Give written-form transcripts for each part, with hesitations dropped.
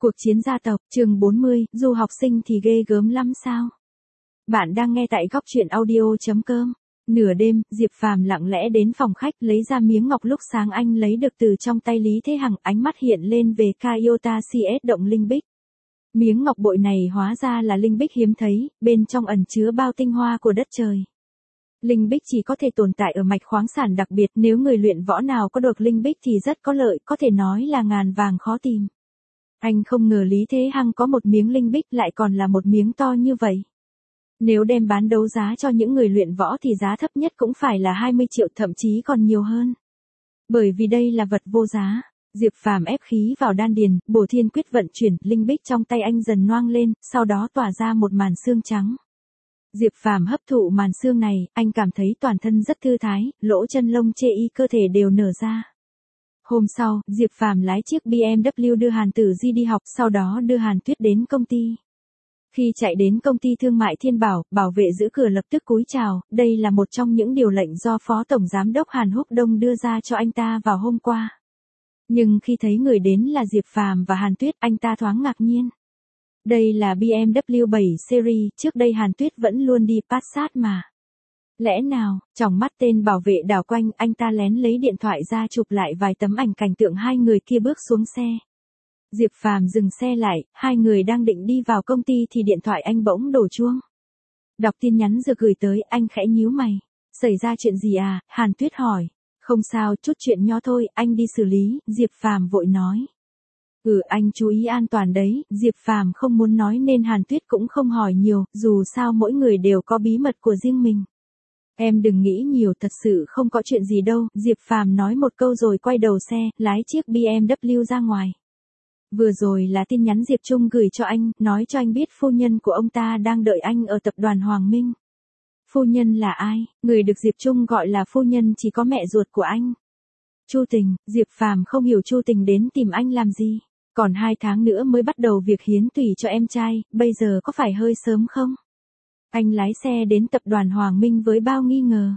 Cuộc chiến gia tộc, chương 40, du học sinh thì ghê gớm lắm sao? Bạn đang nghe tại góc truyện audio.com. Nửa đêm, Diệp Phàm lặng lẽ đến phòng khách lấy ra miếng ngọc lúc sáng anh lấy được từ trong tay Lý Thế Hằng, ánh mắt hiện lên về Kaiota CS động linh bích. Miếng ngọc bội này hóa ra là linh bích hiếm thấy, bên trong ẩn chứa bao tinh hoa của đất trời. Linh bích chỉ có thể tồn tại ở mạch khoáng sản đặc biệt, nếu người luyện võ nào có được linh bích thì rất có lợi, có thể nói là ngàn vàng khó tìm. Anh không ngờ Lý Thế Hằng có một miếng linh bích lại còn là một miếng to như vậy. Nếu đem bán đấu giá cho những người luyện võ thì giá thấp nhất cũng phải là 20 triệu, thậm chí còn nhiều hơn. Bởi vì đây là vật vô giá. Diệp Phàm ép khí vào đan điền, Bổ Thiên Quyết vận chuyển, linh bích trong tay anh dần nhoang lên, sau đó tỏa ra một màn xương trắng. Diệp Phàm hấp thụ màn xương này, anh cảm thấy toàn thân rất thư thái, lỗ chân lông chê y cơ thể đều nở ra. Hôm sau, Diệp Phàm lái chiếc BMW đưa Hàn Tử Di đi học, sau đó đưa Hàn Tuyết đến công ty. Khi chạy đến công ty thương mại Thiên Bảo, bảo vệ giữ cửa lập tức cúi chào, đây là một trong những điều lệnh do Phó Tổng Giám đốc Hàn Húc Đông đưa ra cho anh ta vào hôm qua. Nhưng khi thấy người đến là Diệp Phàm và Hàn Tuyết, anh ta thoáng ngạc nhiên. Đây là BMW 7 Series, trước đây Hàn Tuyết vẫn luôn đi Passat mà. Lẽ nào, trong mắt tên bảo vệ đảo quanh, anh ta lén lấy điện thoại ra chụp lại vài tấm ảnh cảnh tượng hai người kia bước xuống xe. Diệp Phàm dừng xe lại, hai người đang định đi vào công ty thì điện thoại anh bỗng đổ chuông. Đọc tin nhắn vừa gửi tới, anh khẽ nhíu mày. Xảy ra chuyện gì à? Hàn Tuyết hỏi. Không sao, chút chuyện nho thôi, anh đi xử lý, Diệp Phàm vội nói. Anh chú ý an toàn đấy, Diệp Phàm không muốn nói nên Hàn Tuyết cũng không hỏi nhiều, dù sao mỗi người đều có bí mật của riêng mình. Em đừng nghĩ nhiều, thật sự không có chuyện gì đâu, Diệp Phàm nói một câu rồi quay đầu xe, lái chiếc BMW ra ngoài. Vừa rồi là tin nhắn Diệp Trung gửi cho anh, nói cho anh biết phu nhân của ông ta đang đợi anh ở tập đoàn Hoàng Minh. Phu nhân là ai? Người được Diệp Trung gọi là phu nhân chỉ có mẹ ruột của anh. Chu Tình. Diệp Phàm không hiểu Chu Tình đến tìm anh làm gì. Còn 2 tháng nữa mới bắt đầu việc hiến tủy cho em trai, bây giờ có phải hơi sớm không? Anh lái xe đến tập đoàn Hoàng Minh với bao nghi ngờ.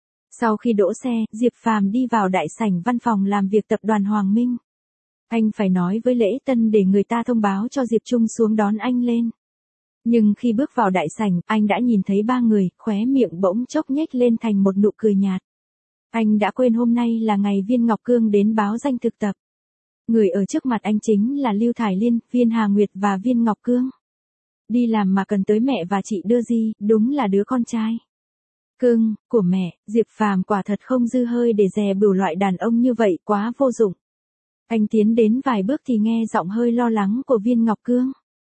Sau khi đỗ xe, Diệp Phàm đi vào đại sảnh văn phòng làm việc tập đoàn Hoàng Minh. Anh phải nói với lễ tân để người ta thông báo cho Diệp Trung xuống đón anh lên. Nhưng khi bước vào đại sảnh, anh đã nhìn thấy 3 người, khóe miệng bỗng chốc nhếch lên thành một nụ cười nhạt. Anh đã quên hôm nay là ngày Viên Ngọc Cương đến báo danh thực tập. Người ở trước mặt anh chính là Lưu Thải Liên, Viên Hà Nguyệt và Viên Ngọc Cương. Đi làm mà cần tới mẹ và chị đưa gì, đúng là đứa con trai. Cưng, của mẹ, Diệp Phàm quả thật không dư hơi để dè bửu loại đàn ông như vậy, quá vô dụng. Anh tiến đến vài bước thì nghe giọng hơi lo lắng của Viên Ngọc Cương.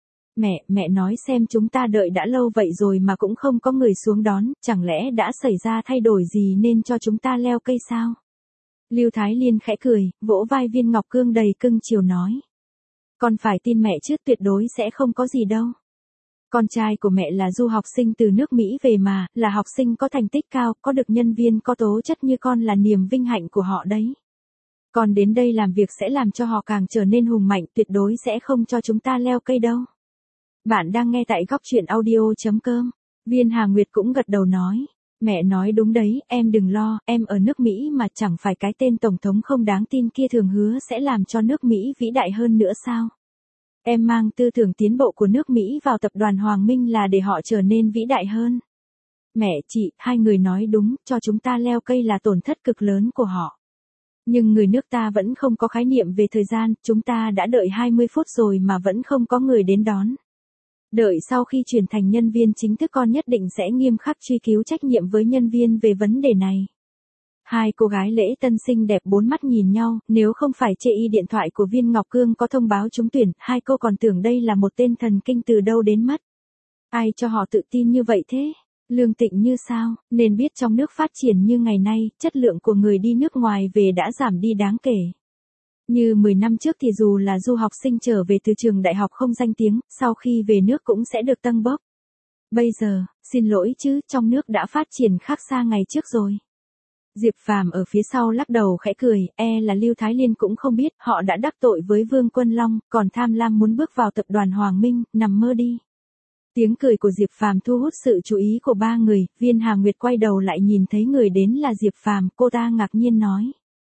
Mẹ nói xem chúng ta đợi đã lâu vậy rồi mà cũng không có người xuống đón, chẳng lẽ đã xảy ra thay đổi gì nên cho chúng ta leo cây sao? Lưu Thái Liên khẽ cười, vỗ vai Viên Ngọc Cương đầy cưng chiều nói. Con phải tin mẹ chứ, tuyệt đối sẽ không có gì đâu. Con trai của mẹ là du học sinh từ nước Mỹ về mà, là học sinh có thành tích cao, có được nhân viên có tố chất như con là niềm vinh hạnh của họ đấy. Con đến đây làm việc sẽ làm cho họ càng trở nên hùng mạnh, tuyệt đối sẽ không cho chúng ta leo cây đâu. Bạn đang nghe tại góc truyện audio.com. Viên Hà Nguyệt cũng gật đầu nói. Mẹ nói đúng đấy, em đừng lo, em ở nước Mỹ mà chẳng phải cái tên tổng thống không đáng tin kia thường hứa sẽ làm cho nước Mỹ vĩ đại hơn nữa sao? Em mang tư tưởng tiến bộ của nước Mỹ vào tập đoàn Hoàng Minh là để họ trở nên vĩ đại hơn. Mẹ, chị, hai người nói đúng, cho chúng ta leo cây là tổn thất cực lớn của họ. Nhưng người nước ta vẫn không có khái niệm về thời gian, chúng ta đã đợi 20 phút rồi mà vẫn không có người đến đón. Đợi sau khi chuyển thành nhân viên chính thức con nhất định sẽ nghiêm khắc truy cứu trách nhiệm với nhân viên về vấn đề này. Hai cô gái lễ tân xinh đẹp bốn mắt nhìn nhau, nếu không phải chê y điện thoại của Viên Ngọc Cương có thông báo trúng tuyển, hai cô còn tưởng đây là một tên thần kinh từ đâu đến mất. Ai cho họ tự tin như vậy thế? Lương Tịnh như sao, nên biết trong nước phát triển như ngày nay, chất lượng của người đi nước ngoài về đã giảm đi đáng kể. Như 10 năm trước thì dù là du học sinh trở về từ trường đại học không danh tiếng, sau khi về nước cũng sẽ được tâng bốc. Bây giờ, xin lỗi chứ, trong nước đã phát triển khác xa ngày trước rồi. Diệp Phàm ở phía sau lắc đầu khẽ cười, là Lưu Thái Liên cũng không biết, họ đã đắc tội với Vương Quân Long, còn tham lam muốn bước vào tập đoàn Hoàng Minh, nằm mơ đi. Tiếng cười của Diệp Phàm thu hút sự chú ý của 3 người, Viên Hà Nguyệt quay đầu lại nhìn thấy người đến là Diệp Phàm, cô ta ngạc nhiên nói.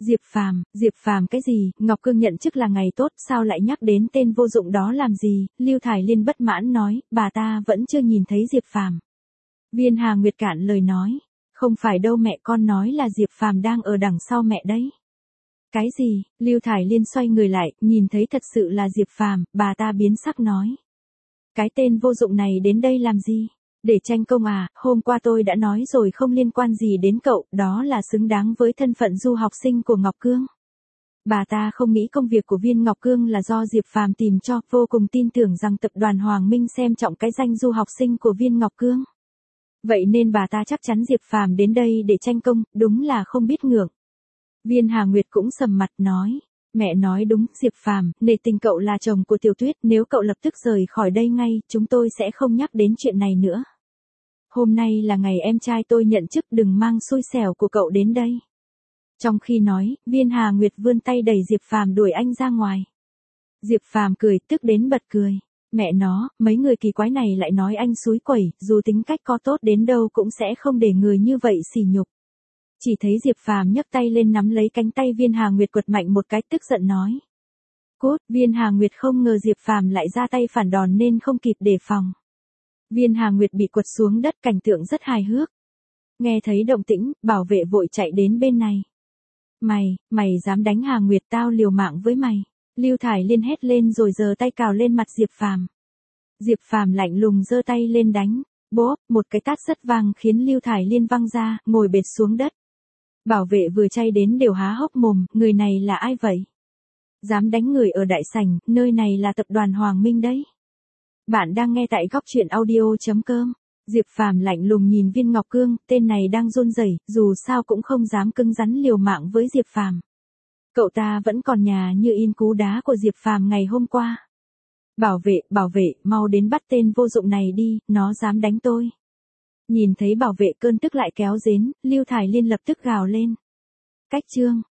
Diệp Phàm cái gì, Ngọc Cương nhận chức là ngày tốt, sao lại nhắc đến tên vô dụng đó làm gì, Lưu Thải Liên bất mãn nói, bà ta vẫn chưa nhìn thấy Diệp Phàm. Viên Hà Nguyệt cản lời nói, không phải đâu mẹ, con nói là Diệp Phàm đang ở đằng sau mẹ đấy. Cái gì, Lưu Thải Liên xoay người lại, nhìn thấy thật sự là Diệp Phàm, bà ta biến sắc nói. Cái tên vô dụng này đến đây làm gì? Để tranh công à, hôm qua tôi đã nói rồi không liên quan gì đến cậu, đó là xứng đáng với thân phận du học sinh của Ngọc Cương. Bà ta không nghĩ công việc của Viên Ngọc Cương là do Diệp Phàm tìm cho, vô cùng tin tưởng rằng tập đoàn Hoàng Minh xem trọng cái danh du học sinh của Viên Ngọc Cương. Vậy nên bà ta chắc chắn Diệp Phàm đến đây để tranh công, đúng là không biết ngượng. Viên Hà Nguyệt cũng sầm mặt nói, mẹ nói đúng, Diệp Phàm, nể tình cậu là chồng của Tiểu Tuyết, nếu cậu lập tức rời khỏi đây ngay, chúng tôi sẽ không nhắc đến chuyện này nữa. Hôm nay là ngày em trai tôi nhận chức, đừng mang xui xẻo của cậu đến đây. Trong khi nói, Viên Hà Nguyệt vươn tay đẩy Diệp Phàm đuổi anh ra ngoài. Diệp Phàm cười, tức đến bật cười. Mẹ nó, mấy người kỳ quái này lại nói anh xúi quẩy, dù tính cách có tốt đến đâu cũng sẽ không để người như vậy sỉ nhục. Chỉ thấy Diệp Phàm nhấc tay lên nắm lấy cánh tay Viên Hà Nguyệt quật mạnh một cái, tức giận nói. Cút, Viên Hà Nguyệt không ngờ Diệp Phàm lại ra tay phản đòn nên không kịp đề phòng. Viên Hà Nguyệt bị quật xuống đất, cảnh tượng rất hài hước. Nghe thấy động tĩnh, bảo vệ vội chạy đến bên này. Mày dám đánh Hà Nguyệt, tao liều mạng với mày. Lưu Thải Liên hét lên rồi giơ tay cào lên mặt Diệp Phàm. Diệp Phàm lạnh lùng giơ tay lên đánh. Bốp, một cái tát rất vang khiến Lưu Thải Liên văng ra, ngồi bệt xuống đất. Bảo vệ vừa chay đến đều há hốc mồm, người này là ai vậy? Dám đánh người ở đại sảnh, nơi này là tập đoàn Hoàng Minh đấy. Bạn đang nghe tại góc truyện audio.com. Diệp Phàm lạnh lùng nhìn Viên Ngọc Cương, tên này đang run rẩy, dù sao cũng không dám cứng rắn liều mạng với Diệp Phàm. Cậu ta vẫn còn nhà như in cú đá của Diệp Phàm ngày hôm qua. Bảo vệ, mau đến bắt tên vô dụng này đi, nó dám đánh tôi. Nhìn thấy bảo vệ, cơn tức lại kéo đến, Lưu Thải Liên lập tức gào lên. Cách chương